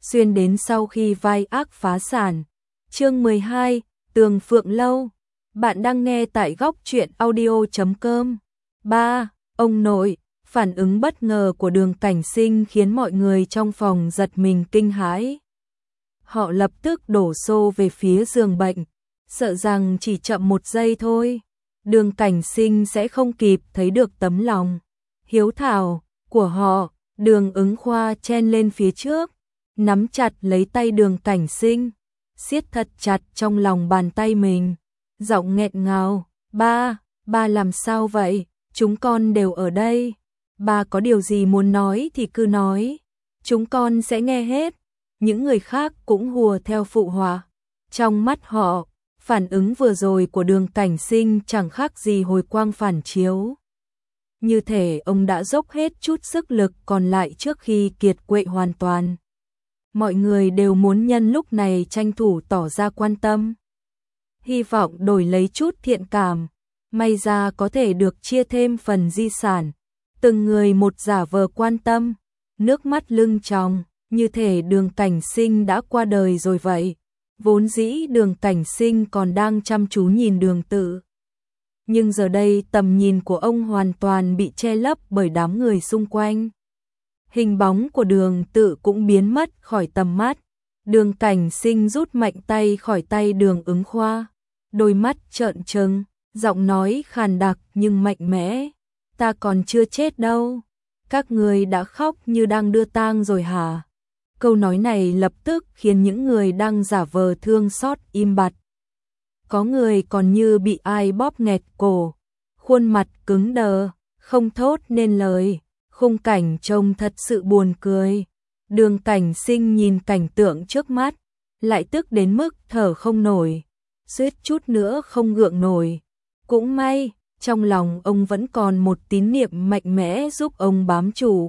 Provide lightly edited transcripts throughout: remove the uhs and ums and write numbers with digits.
xuyên đến sau khi vai ác phá sản. Chương 12, Tường Phượng Lâu. Bạn đang nghe tại góc truyện audio.com. 3. Ông nội. Phản ứng bất ngờ của Đường Cảnh Sinh khiến mọi người trong phòng giật mình kinh hãi. Họ lập tức đổ xô về phía giường bệnh, sợ rằng chỉ chậm một giây thôi, Đường Cảnh Sinh sẽ không kịp thấy được tấm lòng hiếu thảo của họ. Đường Ứng Khoa chen lên phía trước, nắm chặt lấy tay Đường Cảnh Sinh, siết thật chặt trong lòng bàn tay mình, giọng nghẹn ngào, ba làm sao vậy, chúng con đều ở đây, ba có điều gì muốn nói thì cứ nói, chúng con sẽ nghe hết. Những người khác cũng hùa theo phụ họa. Trong mắt họ, phản ứng vừa rồi của Đường Cảnh Sinh chẳng khác gì hồi quang phản chiếu. Như thể ông đã dốc hết chút sức lực còn lại trước khi kiệt quệ hoàn toàn. Mọi người đều muốn nhân lúc này tranh thủ tỏ ra quan tâm, hy vọng đổi lấy chút thiện cảm, may ra có thể được chia thêm phần di sản. Từng người một giả vờ quan tâm, nước mắt lưng tròng, như thể Đường Cảnh Sinh đã qua đời rồi vậy. Vốn dĩ Đường Cảnh Sinh còn đang chăm chú nhìn Đường Tự, nhưng giờ đây tầm nhìn của ông hoàn toàn bị che lấp bởi đám người xung quanh. Hình bóng của Đường Tự cũng biến mất khỏi tầm mắt. Đường Cảnh Sinh rút mạnh tay khỏi tay Đường Ứng Khoa, đôi mắt trợn trừng, giọng nói khàn đặc nhưng mạnh mẽ, ta còn chưa chết đâu, các người đã khóc như đang đưa tang rồi hả? Câu nói này lập tức khiến những người đang giả vờ thương xót im bặt. Có người còn như bị ai bóp nghẹt cổ, khuôn mặt cứng đờ, không thốt nên lời, khung cảnh trông thật sự buồn cười. Đường Cảnh Sinh nhìn cảnh tượng trước mắt, lại tức đến mức thở không nổi, suýt chút nữa không gượng nổi. Cũng may, trong lòng ông vẫn còn một tín niệm mạnh mẽ giúp ông bám trụ.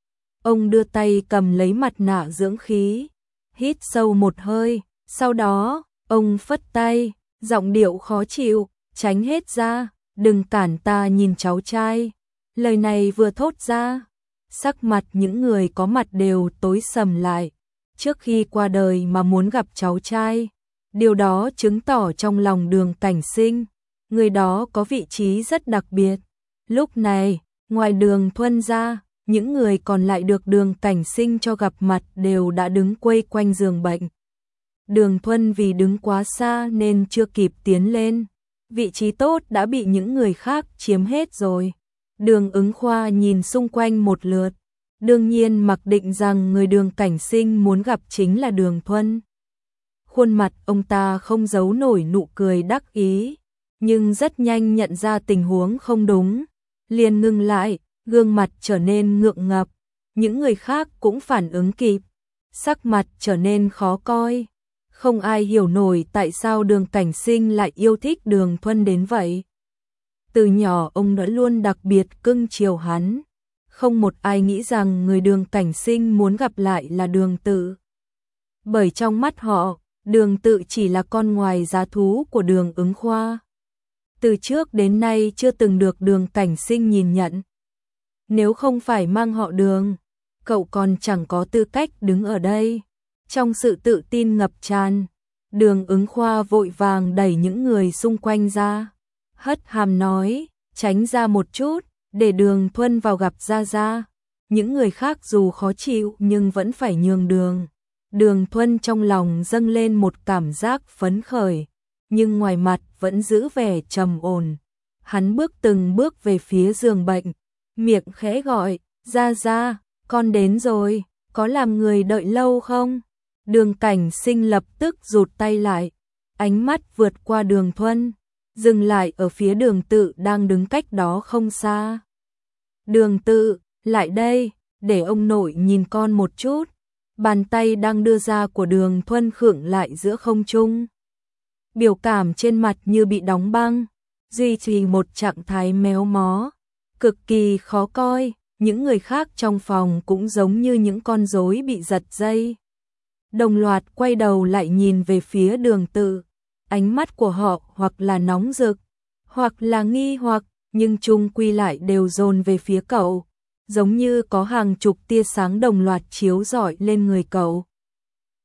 Ông đưa tay cầm lấy mặt nạ dưỡng khí, hít sâu một hơi, sau đó, ông phất tay, giọng điệu khó chịu, tránh hết ra, đừng cản ta nhìn cháu trai. Lời này vừa thốt ra, sắc mặt những người có mặt đều tối sầm lại. Trước khi qua đời mà muốn gặp cháu trai, điều đó chứng tỏ trong lòng Đường Cảnh Sinh, người đó có vị trí rất đặc biệt. Lúc này, ngoài Đường Thuân ra, những người còn lại được Đường Cảnh Sinh cho gặp mặt đều đã đứng quây quanh giường bệnh. Đường Thuân vì đứng quá xa nên chưa kịp tiến lên, vị trí tốt đã bị những người khác chiếm hết rồi. Đường Ứng Khoa nhìn xung quanh một lượt, đương nhiên mặc định rằng người Đường Cảnh Sinh muốn gặp chính là Đường Thuân. Khuôn mặt ông ta không giấu nổi nụ cười đắc ý, nhưng rất nhanh nhận ra tình huống không đúng, liền ngừng lại, gương mặt trở nên ngượng ngập. Những người khác cũng phản ứng kịp, sắc mặt trở nên khó coi. Không ai hiểu nổi tại sao Đường Cảnh Sinh lại yêu thích Đường Thuân đến vậy. Từ nhỏ ông đã luôn đặc biệt cưng chiều hắn, không một ai nghĩ rằng người Đường Cảnh Sinh muốn gặp lại là Đường Tự. Bởi trong mắt họ, Đường Tự chỉ là con ngoài giá thú của Đường Ứng Khoa. Từ trước đến nay chưa từng được Đường Cảnh Sinh nhìn nhận. Nếu không phải mang họ Đường, cậu còn chẳng có tư cách đứng ở đây. Trong sự tự tin ngập tràn, Đường Ứng Khoa vội vàng đẩy những người xung quanh ra, hất hàm nói, tránh ra một chút, để Đường Thuân vào gặp Gia Gia. Những người khác dù khó chịu nhưng vẫn phải nhường đường. Đường Thuân trong lòng dâng lên một cảm giác phấn khởi, nhưng ngoài mặt vẫn giữ vẻ trầm ổn. Hắn bước từng bước về phía giường bệnh, miệng khẽ gọi, Gia Gia, con đến rồi, có làm người đợi lâu không? Đường Cảnh Sinh lập tức rụt tay lại, ánh mắt vượt qua Đường Thuân, dừng lại ở phía Đường Tự đang đứng cách đó không xa. Đường Tự, lại đây, để ông nội nhìn con một chút. Bàn tay đang đưa ra của Đường Thuân khựng lại giữa không trung. Biểu cảm trên mặt như bị đóng băng, duy trì một trạng thái méo mó, cực kỳ khó coi. Những người khác trong phòng cũng giống như những con rối bị giật dây, đồng loạt quay đầu lại nhìn về phía Đường Tự. Ánh mắt của họ hoặc là nóng rực, hoặc là nghi hoặc, nhưng chung quy lại đều dồn về phía cậu, giống như có hàng chục tia sáng đồng loạt chiếu rọi lên người cậu.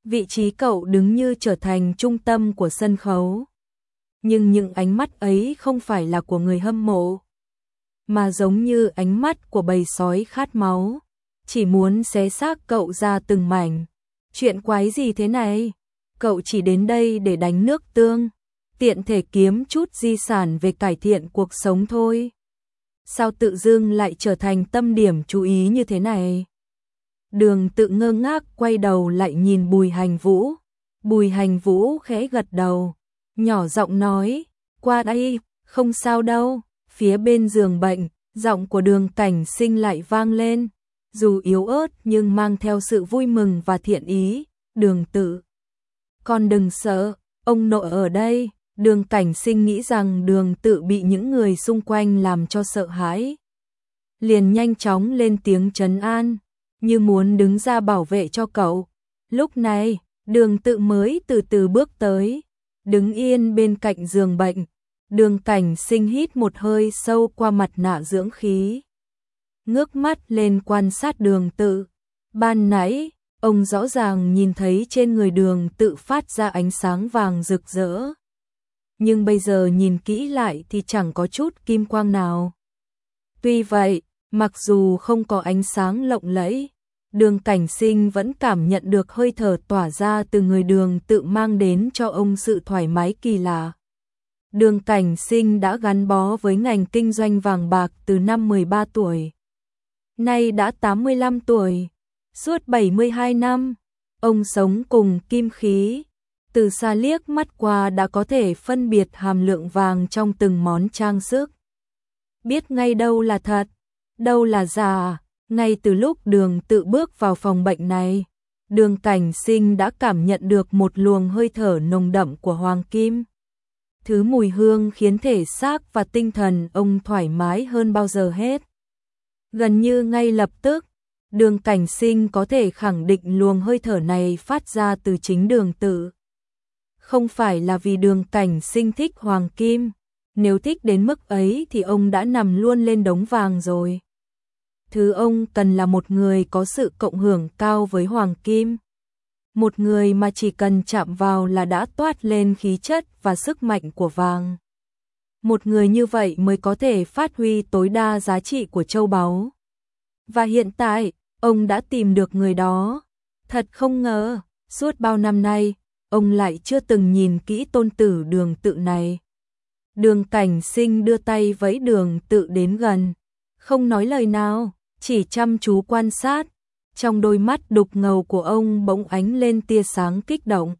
Vị trí cậu đứng như trở thành trung tâm của sân khấu. Nhưng những ánh mắt ấy không phải là của người hâm mộ, mà giống như ánh mắt của bầy sói khát máu, chỉ muốn xé xác cậu ra từng mảnh. Chuyện quái gì thế này? Cậu chỉ đến đây để đánh nước tương, tiện thể kiếm chút di sản về cải thiện cuộc sống thôi. Sao tự dưng lại trở thành tâm điểm chú ý như thế này? Đường Tự ngơ ngác quay đầu lại nhìn Bùi Hành Vũ. Bùi Hành Vũ khẽ gật đầu, nhỏ giọng nói, qua đây, không sao đâu. Phía bên giường bệnh, giọng của Đường Cảnh Sinh lại vang lên, dù yếu ớt nhưng mang theo sự vui mừng và thiện ý. Đường Tự, con đừng sợ, ông nội ở đây. Đường Cảnh Sinh nghĩ rằng Đường Tự bị những người xung quanh làm cho sợ hãi, liền nhanh chóng lên tiếng trấn an, như muốn đứng ra bảo vệ cho cậu. Lúc này, Đường Tự mới từ từ bước tới, đứng yên bên cạnh giường bệnh. Đường Cảnh Sinh hít một hơi sâu qua mặt nạ dưỡng khí, ngước mắt lên quan sát Đường Tự. Ban nãy, ông rõ ràng nhìn thấy trên người Đường Tự phát ra ánh sáng vàng rực rỡ, nhưng bây giờ nhìn kỹ lại thì chẳng có chút kim quang nào. Tuy vậy, mặc dù không có ánh sáng lộng lẫy, Đường Cảnh Sinh vẫn cảm nhận được hơi thở tỏa ra từ người Đường Tự mang đến cho ông sự thoải mái kỳ lạ. Đường Cảnh Sinh đã gắn bó với ngành kinh doanh vàng bạc từ năm 13 tuổi. Nay đã 85 tuổi, suốt 72 năm, ông sống cùng kim khí. Từ xa liếc mắt qua đã có thể phân biệt hàm lượng vàng trong từng món trang sức. Biết ngay đâu là thật, đâu là giả. Ngay từ lúc Đường Tự bước vào phòng bệnh này, Đường Cảnh Sinh đã cảm nhận được một luồng hơi thở nồng đậm của hoàng kim. Thứ mùi hương khiến thể xác và tinh thần ông thoải mái hơn bao giờ hết. Gần như ngay lập tức, Đường Cảnh Sinh có thể khẳng định luồng hơi thở này phát ra từ chính Đường Tự. Không phải là vì Đường Cảnh Sinh thích hoàng kim, nếu thích đến mức ấy thì ông đã nằm luôn lên đống vàng rồi. Thứ ông cần là một người có sự cộng hưởng cao với hoàng kim. Một người mà chỉ cần chạm vào là đã toát lên khí chất và sức mạnh của vàng. Một người như vậy mới có thể phát huy tối đa giá trị của châu báu. Và hiện tại, ông đã tìm được người đó. Thật không ngờ, suốt bao năm nay, ông lại chưa từng nhìn kỹ tôn tử Đường Tự này. Đường Cảnh Sinh đưa tay vẫy Đường Tự đến gần, không nói lời nào, chỉ chăm chú quan sát. Trong đôi mắt đục ngầu của ông bỗng ánh lên tia sáng kích động,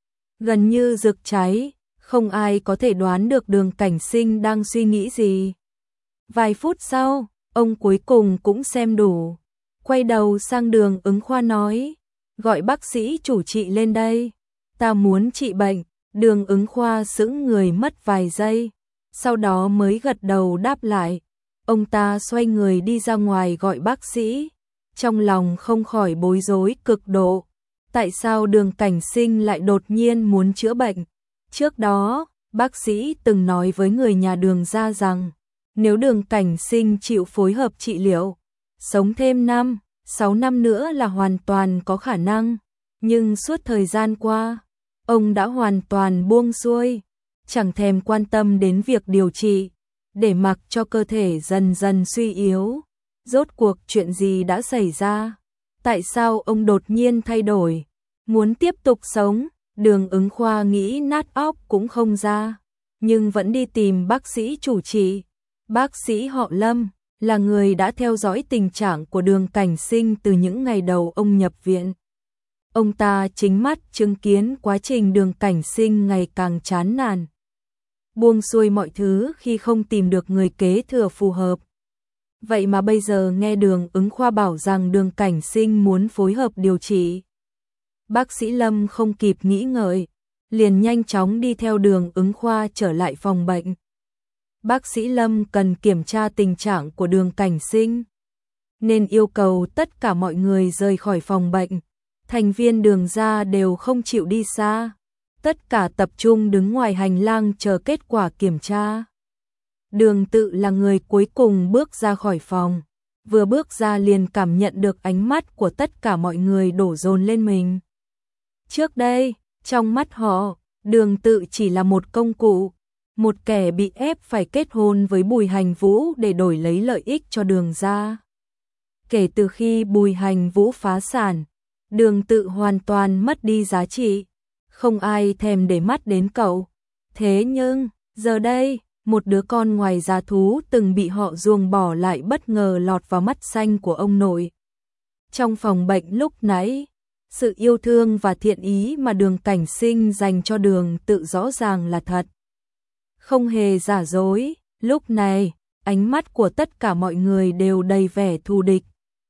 gần như rực cháy. Không ai có thể đoán được Đường Cảnh Sinh đang suy nghĩ gì. Vài phút sau, ông cuối cùng cũng xem đủ, quay đầu sang Đường Ứng Khoa nói, gọi bác sĩ chủ trị lên đây, ta muốn trị bệnh. Đường Ứng Khoa sững người mất vài giây, sau đó mới gật đầu đáp lại. Ông ta xoay người đi ra ngoài gọi bác sĩ, trong lòng không khỏi bối rối cực độ. Tại sao Đường Cảnh Sinh lại đột nhiên muốn chữa bệnh? Trước đó, bác sĩ từng nói với người nhà Đường gia rằng, nếu Đường Cảnh Sinh chịu phối hợp trị liệu, sống thêm 6 năm nữa là hoàn toàn có khả năng. Nhưng suốt thời gian qua, ông đã hoàn toàn buông xuôi, chẳng thèm quan tâm đến việc điều trị, để mặc cho cơ thể dần dần suy yếu. Rốt cuộc chuyện gì đã xảy ra? Tại sao ông đột nhiên thay đổi, muốn tiếp tục sống? Đường Ứng Khoa nghĩ nát óc cũng không ra, nhưng vẫn đi tìm bác sĩ chủ trị. Bác sĩ họ Lâm, là người đã theo dõi tình trạng của Đường Cảnh Sinh từ những ngày đầu ông nhập viện. Ông ta chính mắt chứng kiến quá trình Đường Cảnh Sinh ngày càng chán nản, buông xuôi mọi thứ khi không tìm được người kế thừa phù hợp. Vậy mà bây giờ nghe Đường Ứng Khoa bảo rằng Đường Cảnh Sinh muốn phối hợp điều trị. Bác sĩ Lâm không kịp nghĩ ngợi, liền nhanh chóng đi theo Đường Ứng Khoa trở lại phòng bệnh. Bác sĩ Lâm cần kiểm tra tình trạng của Đường Cảnh Sinh, nên yêu cầu tất cả mọi người rời khỏi phòng bệnh. Thành viên Đường gia đều không chịu đi xa, tất cả tập trung đứng ngoài hành lang chờ kết quả kiểm tra. Đường Tự là người cuối cùng bước ra khỏi phòng, vừa bước ra liền cảm nhận được ánh mắt của tất cả mọi người đổ dồn lên mình. Trước đây, trong mắt họ, Đường Tự chỉ là một công cụ, một kẻ bị ép phải kết hôn với Bùi Hành Vũ để đổi lấy lợi ích cho Đường gia. Kể từ khi Bùi Hành Vũ phá sản, Đường Tự hoàn toàn mất đi giá trị, không ai thèm để mắt đến cậu. Thế nhưng, giờ đây, một đứa con ngoài giá thú từng bị họ ruồng bỏ lại bất ngờ lọt vào mắt xanh của ông nội. Trong phòng bệnh lúc nãy, sự yêu thương và thiện ý mà Đường Cảnh Sinh dành cho Đường Tự rõ ràng là thật. Không hề giả dối, lúc này, ánh mắt của tất cả mọi người đều đầy vẻ thù địch.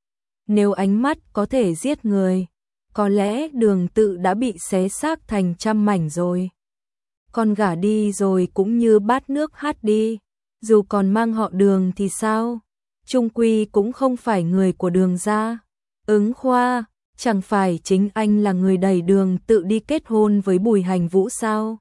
Nếu ánh mắt có thể giết người, có lẽ Đường Tự đã bị xé xác thành trăm mảnh rồi. Con gả đi rồi cũng như bát nước hát đi, dù còn mang họ Đường thì sao? Chung quy cũng không phải người của Đường gia. Ứng Khoa, chẳng phải chính anh là người đẩy Đường Tự đi kết hôn với Bùi Hành Vũ sao?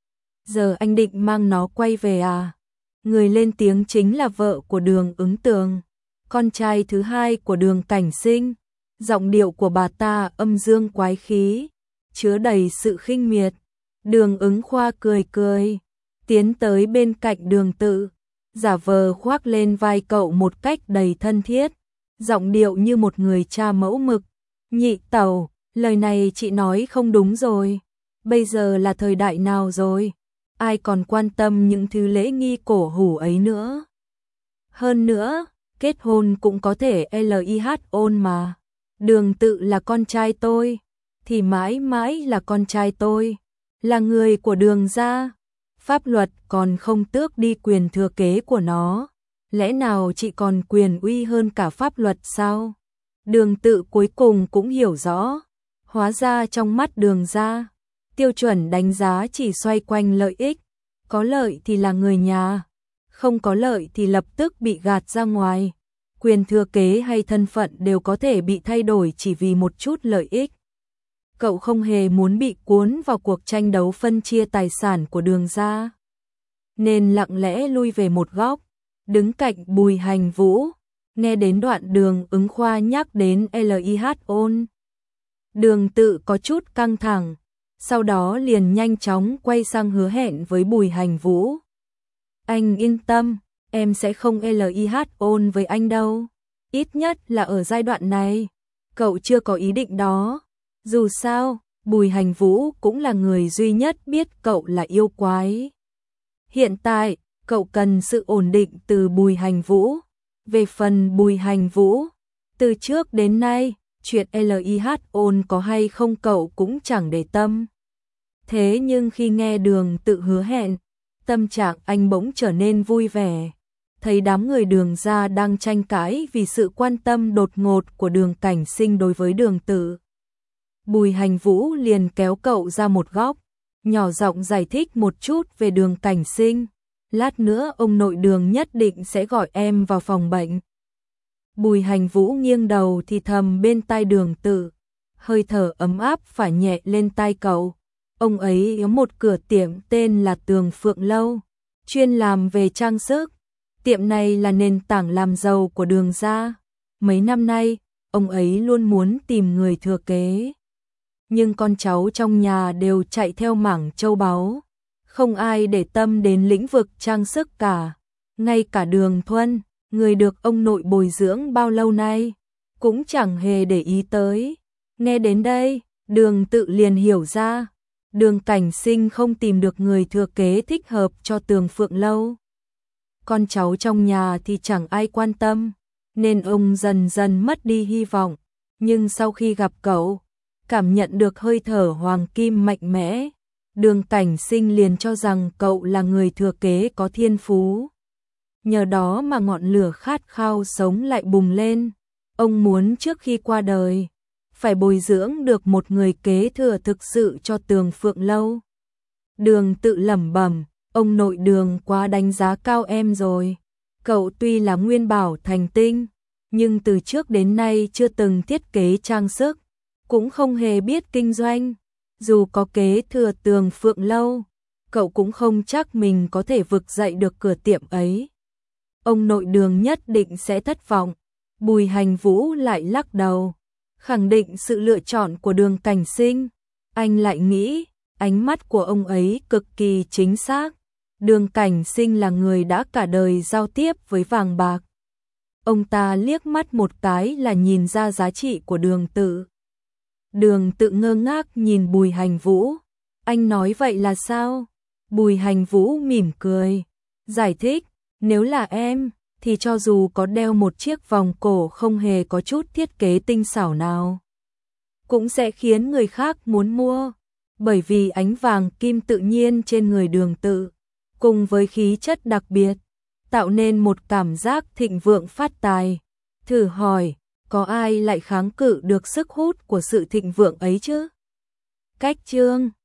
Giờ anh định mang nó quay về à? Người lên tiếng chính là vợ của Đường Ứng Tường, con trai thứ hai của Đường Cảnh Sinh. Giọng điệu của bà ta âm dương quái khí, chứa đầy sự khinh miệt. Đường Ứng Khoa cười cười, tiến tới bên cạnh Đường Tự, giả vờ khoác lên vai cậu một cách đầy thân thiết, giọng điệu như một người cha mẫu mực. Nhị tẩu, lời này chị nói không đúng rồi. Bây giờ là thời đại nào rồi? Ai còn quan tâm những thứ lễ nghi cổ hủ ấy nữa? Hơn nữa, kết hôn cũng có thể ôn mà. Đường Tự là con trai tôi, thì mãi mãi là con trai tôi, là người của Đường gia. Pháp luật còn không tước đi quyền thừa kế của nó. Lẽ nào chị còn quyền uy hơn cả pháp luật sao? Đường Tự cuối cùng cũng hiểu rõ. Hóa ra trong mắt Đường gia, tiêu chuẩn đánh giá chỉ xoay quanh lợi ích. Có lợi thì là người nhà, không có lợi thì lập tức bị gạt ra ngoài. Quyền thừa kế hay thân phận đều có thể bị thay đổi chỉ vì một chút lợi ích. Cậu không hề muốn bị cuốn vào cuộc tranh đấu phân chia tài sản của Đường gia, nên lặng lẽ lui về một góc, đứng cạnh Bùi Hành Vũ. Nghe đến đoạn Đường Ứng Khoa nhắc đến ôn, Đường Tự có chút căng thẳng, sau đó liền nhanh chóng quay sang hứa hẹn với Bùi Hành Vũ. Anh yên tâm, em sẽ không ôn với anh đâu. Ít nhất là ở giai đoạn này, cậu chưa có ý định đó. Dù sao, Bùi Hành Vũ cũng là người duy nhất biết cậu là yêu quái. Hiện tại, cậu cần sự ổn định từ Bùi Hành Vũ. Về phần Bùi Hành Vũ, từ trước đến nay, chuyện ôn có hay không cậu cũng chẳng để tâm. Thế nhưng khi nghe Đường Tự hứa hẹn, tâm trạng anh bỗng trở nên vui vẻ. Thấy đám người Đường gia đang tranh cãi vì sự quan tâm đột ngột của Đường Cảnh Sinh đối với Đường Tự. Bùi Hành Vũ liền kéo cậu ra một góc, nhỏ giọng giải thích một chút về Đường Cảnh Sinh. Lát nữa ông nội Đường nhất định sẽ gọi em vào phòng bệnh. Bùi Hành Vũ nghiêng đầu thì thầm bên tai Đường Tự, hơi thở ấm áp phả nhẹ lên tai cậu. Ông ấy có một cửa tiệm tên là Tường Phượng Lâu, chuyên làm về trang sức. Tiệm này là nền tảng làm giàu của Đường gia. Mấy năm nay, ông ấy luôn muốn tìm người thừa kế. Nhưng con cháu trong nhà đều chạy theo mảng châu báu, không ai để tâm đến lĩnh vực trang sức cả. Ngay cả Đường Thuân, người được ông nội bồi dưỡng bao lâu nay, cũng chẳng hề để ý tới. Nghe đến đây, Đường Tự liền hiểu ra, Đường Cảnh Sinh không tìm được người thừa kế thích hợp cho Tường Phượng Lâu. Con cháu trong nhà thì chẳng ai quan tâm, nên ông dần dần mất đi hy vọng. Nhưng sau khi gặp cậu, cảm nhận được hơi thở hoàng kim mạnh mẽ, Đường Cảnh Sinh liền cho rằng cậu là người thừa kế có thiên phú. Nhờ đó mà ngọn lửa khát khao sống lại bùng lên. Ông muốn trước khi qua đời, phải bồi dưỡng được một người kế thừa thực sự cho Tường Phượng Lâu. Đường Tự lẩm bẩm, ông nội Đường quá đánh giá cao em rồi. Cậu tuy là nguyên bảo thành tinh, nhưng từ trước đến nay chưa từng thiết kế trang sức, cũng không hề biết kinh doanh. Dù có kế thừa Tường Phượng Lâu, cậu cũng không chắc mình có thể vực dậy được cửa tiệm ấy. Ông nội Đường nhất định sẽ thất vọng. Bùi Hành Vũ lại lắc đầu, khẳng định sự lựa chọn của Đường Cảnh Sinh. Anh lại nghĩ, ánh mắt của ông ấy cực kỳ chính xác. Đường Cảnh Sinh là người đã cả đời giao tiếp với vàng bạc. Ông ta liếc mắt một cái là nhìn ra giá trị của Đường Tự. Đường Tự ngơ ngác nhìn Bùi Hành Vũ. Anh nói vậy là sao? Bùi Hành Vũ mỉm cười, giải thích, nếu là em, thì cho dù có đeo một chiếc vòng cổ không hề có chút thiết kế tinh xảo nào, cũng sẽ khiến người khác muốn mua. Bởi vì ánh vàng kim tự nhiên trên người Đường Tự, cùng với khí chất đặc biệt, tạo nên một cảm giác thịnh vượng phát tài. Thử hỏi, có ai lại kháng cự được sức hút của sự thịnh vượng ấy chứ? Cách chương